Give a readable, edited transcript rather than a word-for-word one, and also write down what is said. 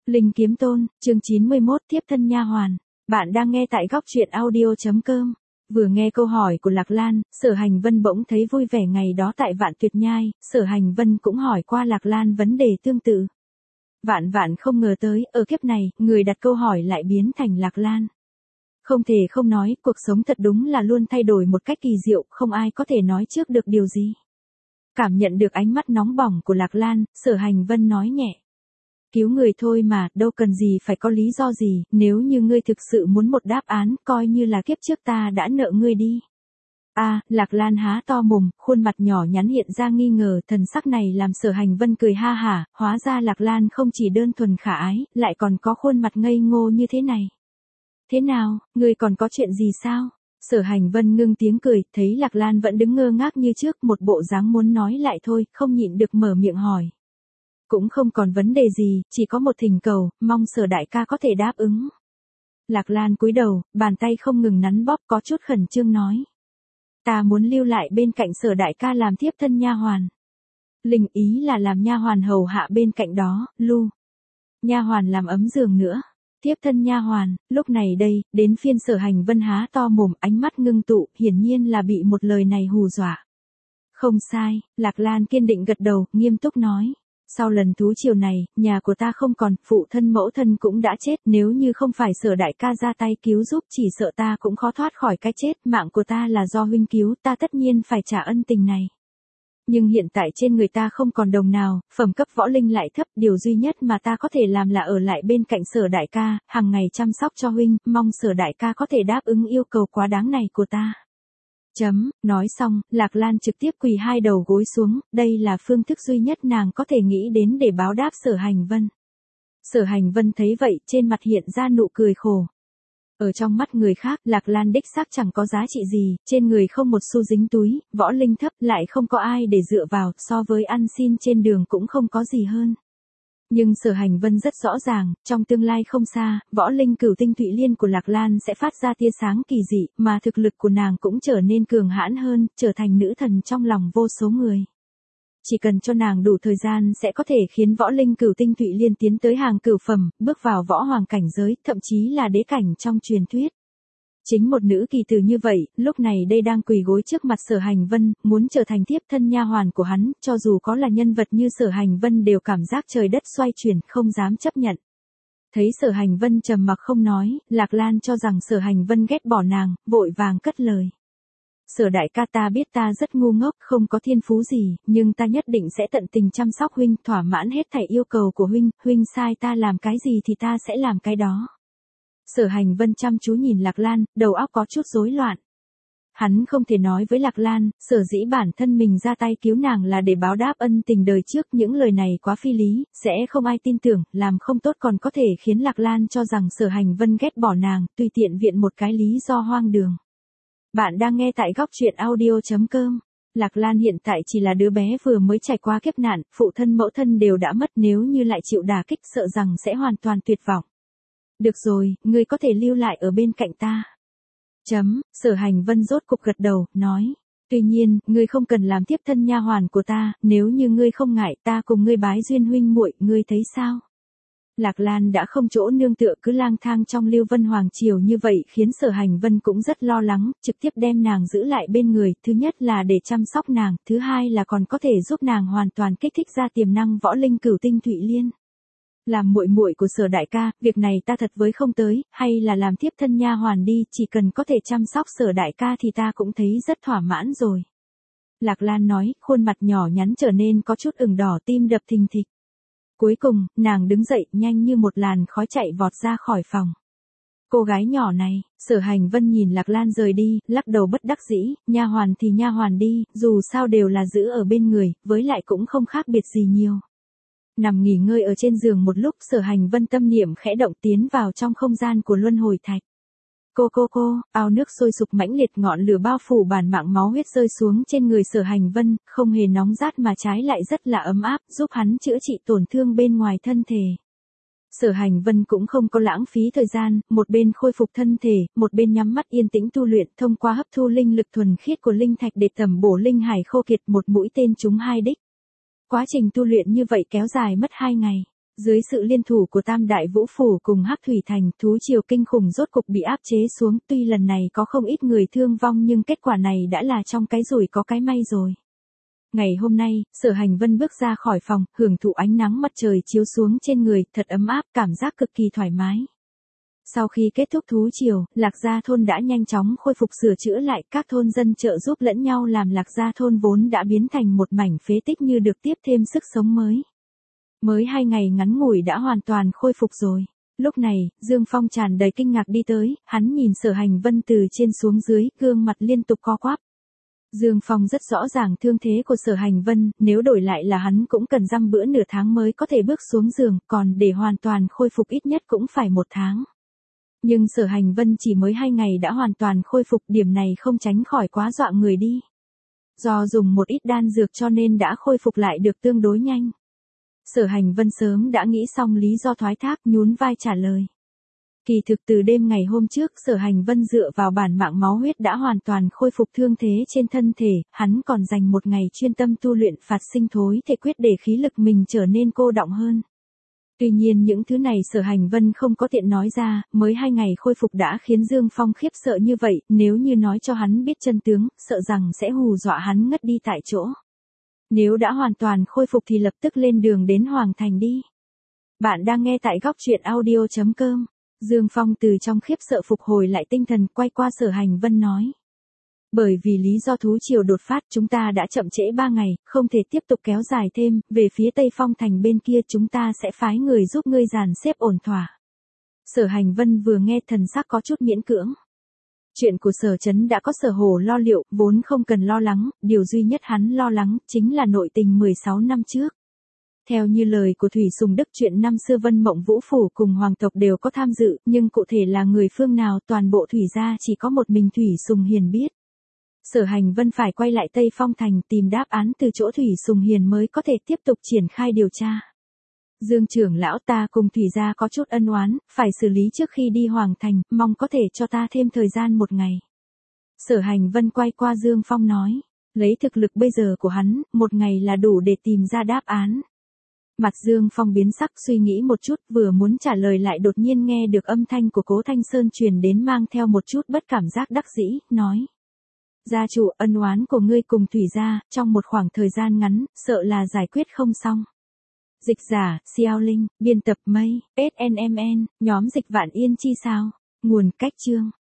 Linh Kiếm Tôn, chương 91, Thiếp thân nha hoàn. Bạn đang nghe tại góc truyện audio.com. Vừa nghe câu hỏi của Lạc Lan, Sở Hành Vân bỗng thấy vui vẻ. Ngày đó tại Vạn Tuyệt Nhai, Sở Hành Vân cũng hỏi qua Lạc Lan vấn đề tương tự. Vạn vạn không ngờ tới, ở kiếp này, người đặt câu hỏi lại biến thành Lạc Lan. Không thể không nói, cuộc sống thật đúng là luôn thay đổi một cách kỳ diệu, không ai có thể nói trước được điều gì. Cảm nhận được ánh mắt nóng bỏng của Lạc Lan, Sở Hành Vân nói nhẹ. Cứu người thôi mà, đâu cần gì phải có lý do gì, nếu như ngươi thực sự muốn một đáp án, coi như là kiếp trước ta đã nợ ngươi đi. Lạc Lan há to mồm, khuôn mặt nhỏ nhắn hiện ra nghi ngờ, thần sắc này làm Sở Hành Vân cười ha hả, hóa ra Lạc Lan không chỉ đơn thuần khả ái, lại còn có khuôn mặt ngây ngô như thế này. Thế nào, ngươi còn có chuyện gì sao? Sở Hành Vân ngưng tiếng cười, thấy Lạc Lan vẫn đứng ngơ ngác như trước, một bộ dáng muốn nói lại thôi, không nhịn được mở miệng hỏi. Cũng không còn vấn đề gì, chỉ có một thỉnh cầu, mong Sở đại ca có thể đáp ứng. Lạc Lan cúi đầu, bàn tay không ngừng nắn bóp, có chút khẩn trương nói. Ta muốn lưu lại bên cạnh Sở đại ca làm thiếp thân nha hoàn. Linh ý là làm nha hoàn hầu hạ bên cạnh đó, nha hoàn làm ấm giường nữa. Tiếp thân nha hoàn, lúc này đây, đến phiên Sở Hành Vân há to mồm, ánh mắt ngưng tụ, hiển nhiên là bị một lời này hù dọa. Không sai, Lạc Lan kiên định gật đầu, nghiêm túc nói. Sau lần thú triều này, nhà của ta không còn, phụ thân mẫu thân cũng đã chết, nếu như không phải Sở đại ca ra tay cứu giúp, chỉ sợ ta cũng khó thoát khỏi cái chết, mạng của ta là do huynh cứu, ta tất nhiên phải trả ân tình này. Nhưng hiện tại trên người ta không còn đồng nào, phẩm cấp võ linh lại thấp, điều duy nhất mà ta có thể làm là ở lại bên cạnh Sở đại ca, hàng ngày chăm sóc cho huynh, mong Sở đại ca có thể đáp ứng yêu cầu quá đáng này của ta. Nói xong, Lạc Lan trực tiếp quỳ hai đầu gối xuống, đây là phương thức duy nhất nàng có thể nghĩ đến để báo đáp Sở Hành Vân. Sở Hành Vân thấy vậy, trên mặt hiện ra nụ cười khổ. Ở trong mắt người khác, Lạc Lan đích xác chẳng có giá trị gì, trên người không một xu dính túi, võ linh thấp, lại không có ai để dựa vào, so với ăn xin trên đường cũng không có gì hơn. Nhưng Sở Hành Vân rất rõ ràng, trong tương lai không xa, võ linh cửu tinh Thụy Liên của Lạc Lan sẽ phát ra tia sáng kỳ dị, mà thực lực của nàng cũng trở nên cường hãn hơn, trở thành nữ thần trong lòng vô số người. Chỉ cần cho nàng đủ thời gian sẽ có thể khiến võ linh cửu tinh Thụy Liên tiến tới hàng cửu phẩm, bước vào võ hoàng cảnh giới, thậm chí là đế cảnh trong truyền thuyết. Chính một nữ kỳ tử như vậy, lúc này đây đang quỳ gối trước mặt Sở Hành Vân, muốn trở thành tiếp thân nha hoàn của hắn, cho dù có là nhân vật như Sở Hành Vân đều cảm giác trời đất xoay chuyển, không dám chấp nhận. Thấy Sở Hành Vân trầm mặc không nói, Lạc Lan cho rằng Sở Hành Vân ghét bỏ nàng, vội vàng cất lời. Sở đại ca, ta biết ta rất ngu ngốc, không có thiên phú gì, nhưng ta nhất định sẽ tận tình chăm sóc huynh, thỏa mãn hết thảy yêu cầu của huynh, huynh sai ta làm cái gì thì ta sẽ làm cái đó. Sở Hành Vân chăm chú nhìn Lạc Lan, đầu óc có chút rối loạn. Hắn không thể nói với Lạc Lan, sở dĩ bản thân mình ra tay cứu nàng là để báo đáp ân tình đời trước, những lời này quá phi lý, sẽ không ai tin tưởng, làm không tốt còn có thể khiến Lạc Lan cho rằng Sở Hành Vân ghét bỏ nàng, tùy tiện viện một cái lý do hoang đường. Bạn đang nghe tại góc truyện audio.com. Lạc Lan hiện tại chỉ là đứa bé vừa mới trải qua kiếp nạn, phụ thân mẫu thân đều đã mất, nếu như lại chịu đả kích sợ rằng sẽ hoàn toàn tuyệt vọng. Được rồi, ngươi có thể lưu lại ở bên cạnh ta. Sở Hành Vân rốt cục gật đầu, nói. Tuy nhiên, ngươi không cần làm tiếp thân nha hoàn của ta, nếu như ngươi không ngại, ta cùng ngươi bái duyên huynh muội, ngươi thấy sao? Lạc Lan đã không chỗ nương tựa, cứ lang thang trong Lưu Vân Hoàng Triều như vậy khiến Sở Hành Vân cũng rất lo lắng, trực tiếp đem nàng giữ lại bên người, thứ nhất là để chăm sóc nàng, thứ hai là còn có thể giúp nàng hoàn toàn kích thích ra tiềm năng võ linh cửu tinh Thụy Liên. Làm muội muội của Sở đại ca, việc này ta thật với không tới, hay là làm tiếp thân nha hoàn đi, chỉ cần có thể chăm sóc Sở đại ca thì ta cũng thấy rất thỏa mãn rồi. Lạc Lan nói, khuôn mặt nhỏ nhắn trở nên có chút ửng đỏ, tim đập thình thịch. Cuối cùng, nàng đứng dậy, nhanh như một làn khói chạy vọt ra khỏi phòng. Cô gái nhỏ này, Sở Hành Vân nhìn Lạc Lan rời đi, lắc đầu bất đắc dĩ, nha hoàn thì nha hoàn đi, dù sao đều là giữ ở bên người, với lại cũng không khác biệt gì nhiều. Nằm nghỉ ngơi ở trên giường một lúc, Sở Hành Vân tâm niệm khẽ động tiến vào trong không gian của luân hồi thạch. Ao nước sôi sục mãnh liệt, ngọn lửa bao phủ bản mạng, máu huyết rơi xuống trên người Sở Hành Vân, không hề nóng rát mà trái lại rất là ấm áp, giúp hắn chữa trị tổn thương bên ngoài thân thể. Sở Hành Vân cũng không có lãng phí thời gian, một bên khôi phục thân thể, một bên nhắm mắt yên tĩnh tu luyện, thông qua hấp thu linh lực thuần khiết của linh thạch để tẩm bổ linh hải khô kiệt, một mũi tên trúng hai đích. Quá trình tu luyện như vậy kéo dài mất 2 ngày. Dưới sự liên thủ của Tam Đại Vũ Phủ cùng Hắc Thủy Thành, thú triều kinh khủng rốt cục bị áp chế xuống, tuy lần này có không ít người thương vong nhưng kết quả này đã là trong cái rủi có cái may rồi. Ngày hôm nay, Sở Hành Vân bước ra khỏi phòng, hưởng thụ ánh nắng mặt trời chiếu xuống trên người, thật ấm áp, cảm giác cực kỳ thoải mái. Sau khi kết thúc thú triều, Lạc Gia thôn đã nhanh chóng khôi phục sửa chữa lại, các thôn dân trợ giúp lẫn nhau làm Lạc Gia thôn vốn đã biến thành một mảnh phế tích như được tiếp thêm sức sống mới. Mới 2 ngày ngắn ngủi đã hoàn toàn khôi phục rồi. Lúc này, Dương Phong tràn đầy kinh ngạc đi tới, hắn nhìn Sở Hành Vân từ trên xuống dưới, gương mặt liên tục co quắp. Dương Phong rất rõ ràng thương thế của Sở Hành Vân, nếu đổi lại là hắn cũng cần dăm bữa nửa tháng mới có thể bước xuống giường, còn để hoàn toàn khôi phục ít nhất cũng phải 1 tháng. Nhưng Sở Hành Vân chỉ mới 2 ngày đã hoàn toàn khôi phục, điểm này không tránh khỏi quá dọa người đi. Do dùng một ít đan dược cho nên đã khôi phục lại được tương đối nhanh. Sở Hành Vân sớm đã nghĩ xong lý do thoái thác, nhún vai trả lời. Kỳ thực từ đêm ngày hôm trước, Sở Hành Vân dựa vào bản mạng máu huyết đã hoàn toàn khôi phục thương thế trên thân thể, hắn còn dành 1 ngày chuyên tâm tu luyện phạt sinh thối thể quyết để khí lực mình trở nên cô đọng hơn. Tuy nhiên những thứ này Sở Hành Vân không có tiện nói ra, mới 2 ngày khôi phục đã khiến Dương Phong khiếp sợ như vậy, nếu như nói cho hắn biết chân tướng, sợ rằng sẽ hù dọa hắn ngất đi tại chỗ. Nếu đã hoàn toàn khôi phục thì lập tức lên đường đến Hoàng Thành đi. Bạn đang nghe tại góc truyện audio.com. Dương Phong từ trong khiếp sợ phục hồi lại tinh thần, quay qua Sở Hành Vân nói. Bởi vì lý do thú triều đột phát chúng ta đã chậm trễ 3 ngày, không thể tiếp tục kéo dài thêm, về phía Tây Phong Thành bên kia chúng ta sẽ phái người giúp ngươi dàn xếp ổn thỏa. Sở Hành Vân vừa nghe thần sắc có chút miễn cưỡng. Chuyện của Sở Trấn đã có Sở Hổ lo liệu, vốn không cần lo lắng, điều duy nhất hắn lo lắng chính là nội tình 16 năm trước. Theo như lời của Thủy Sùng Đức, chuyện năm xưa Vân Mộng Vũ Phủ cùng Hoàng tộc đều có tham dự, nhưng cụ thể là người phương nào toàn bộ Thủy gia chỉ có một mình Thủy Sùng Hiền biết. Sở Hành Vân phải quay lại Tây Phong Thành tìm đáp án từ chỗ Thủy Sùng Hiền mới có thể tiếp tục triển khai điều tra. Dương trưởng lão, ta cùng Thủy gia có chút ân oán, phải xử lý trước khi đi Hoàng Thành, mong có thể cho ta thêm thời gian 1 ngày. Sở Hành Vân quay qua Dương Phong nói, lấy thực lực bây giờ của hắn, 1 ngày là đủ để tìm ra đáp án. Mặt Dương Phong biến sắc suy nghĩ một chút, vừa muốn trả lời lại đột nhiên nghe được âm thanh của Cố Thanh Sơn truyền đến mang theo một chút bất cảm giác đắc dĩ, nói. Gia chủ, ân oán của ngươi cùng Thủy gia, trong một khoảng thời gian ngắn, sợ là giải quyết không xong. Dịch giả, Xiao Linh, biên tập Mây, SNMN, nhóm dịch Vạn Yên Chi sao? Nguồn cách chương.